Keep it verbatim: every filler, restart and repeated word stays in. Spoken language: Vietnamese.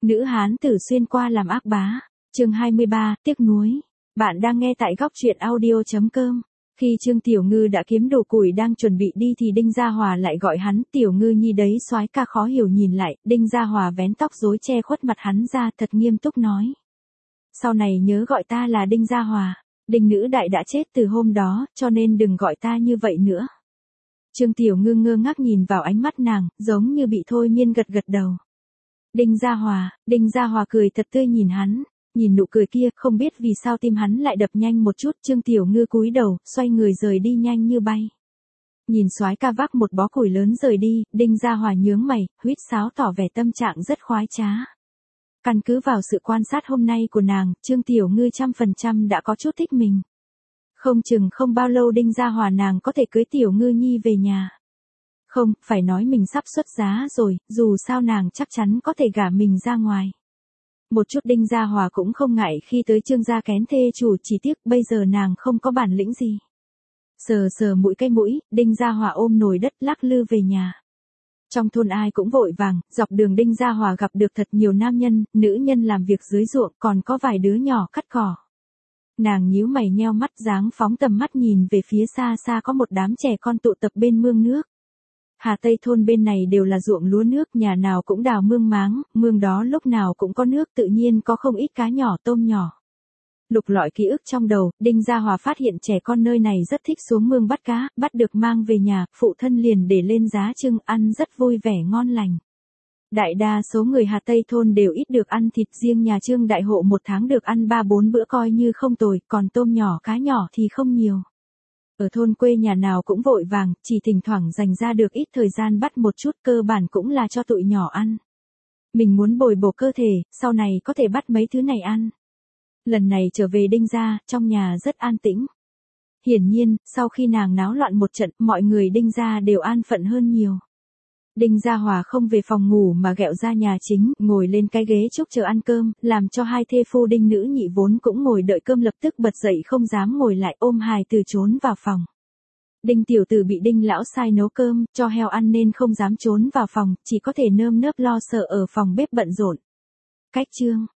Nữ hán tử xuyên qua làm ác bá. Chương hai mươi ba, tiếc nuối. Bạn đang nghe tại góc truyện audio chấm com. Khi Trương Tiểu Ngư đã kiếm đồ củi đang chuẩn bị đi thì Đinh Gia Hòa lại gọi hắn, Tiểu Ngư nhi đấy. Soái ca khó hiểu nhìn lại, Đinh Gia Hòa vén tóc rối che khuất mặt hắn ra, thật nghiêm túc nói. Sau này nhớ gọi ta là Đinh Gia Hòa. Đinh nữ đại đã chết từ hôm đó, cho nên đừng gọi ta như vậy nữa. Trương Tiểu Ngư ngơ ngác nhìn vào ánh mắt nàng, giống như bị thôi miên, gật gật đầu. Đinh Gia Hòa. Đinh Gia Hòa cười thật tươi nhìn hắn, nhìn nụ cười kia, không biết vì sao tim hắn lại đập nhanh một chút. Trương Tiểu Ngư cúi đầu, xoay người rời đi nhanh như bay. Nhìn soái ca vác một bó củi lớn rời đi, Đinh Gia Hòa nhướng mày, huýt sáo tỏ vẻ tâm trạng rất khoái trá. Căn cứ vào sự quan sát hôm nay của nàng, Trương Tiểu Ngư trăm phần trăm đã có chút thích mình. Không chừng không bao lâu Đinh Gia Hòa nàng có thể cưới Tiểu Ngư nhi về nhà. Không, phải nói mình sắp xuất giá rồi, dù sao nàng chắc chắn có thể gả mình ra ngoài. Một chút Đinh Gia Hòa cũng không ngại khi tới Trương gia kén thê chủ, chỉ tiếc bây giờ nàng không có bản lĩnh gì. Sờ sờ mũi cái mũi, Đinh Gia Hòa ôm nồi đất lắc lư về nhà. Trong thôn ai cũng vội vàng, dọc đường Đinh Gia Hòa gặp được thật nhiều nam nhân, nữ nhân làm việc dưới ruộng, còn có vài đứa nhỏ cắt cỏ. Nàng nhíu mày nheo mắt, dáng phóng tầm mắt nhìn về phía xa xa có một đám trẻ con tụ tập bên mương nước. Hà Tây thôn bên này đều là ruộng lúa nước, nhà nào cũng đào mương máng, mương đó lúc nào cũng có nước, tự nhiên có không ít cá nhỏ tôm nhỏ. Lục lọi ký ức trong đầu, Đinh Gia Hòa phát hiện trẻ con nơi này rất thích xuống mương bắt cá, bắt được mang về nhà, phụ thân liền để lên giá trưng ăn rất vui vẻ ngon lành. Đại đa số người Hà Tây thôn đều ít được ăn thịt, riêng nhà Trương đại hộ một tháng được ăn ba bốn bữa coi như không tồi, còn tôm nhỏ cá nhỏ thì không nhiều. Ở thôn quê nhà nào cũng vội vàng, chỉ thỉnh thoảng dành ra được ít thời gian bắt một chút, cơ bản cũng là cho tụi nhỏ ăn. Mình muốn bồi bổ cơ thể, sau này có thể bắt mấy thứ này ăn. Lần này trở về Đinh gia, trong nhà rất an tĩnh. Hiển nhiên, sau khi nàng náo loạn một trận, mọi người Đinh gia đều an phận hơn nhiều. Đinh Gia Hòa không về phòng ngủ mà ghẹo ra nhà chính, ngồi lên cái ghế trúc chờ ăn cơm, làm cho hai thê phu Đinh nữ nhị vốn cũng ngồi đợi cơm lập tức bật dậy không dám ngồi lại, ôm hài từ trốn vào phòng. Đinh tiểu tử bị Đinh lão sai nấu cơm, cho heo ăn nên không dám trốn vào phòng, chỉ có thể nơm nớp lo sợ ở phòng bếp bận rộn. Cách chương.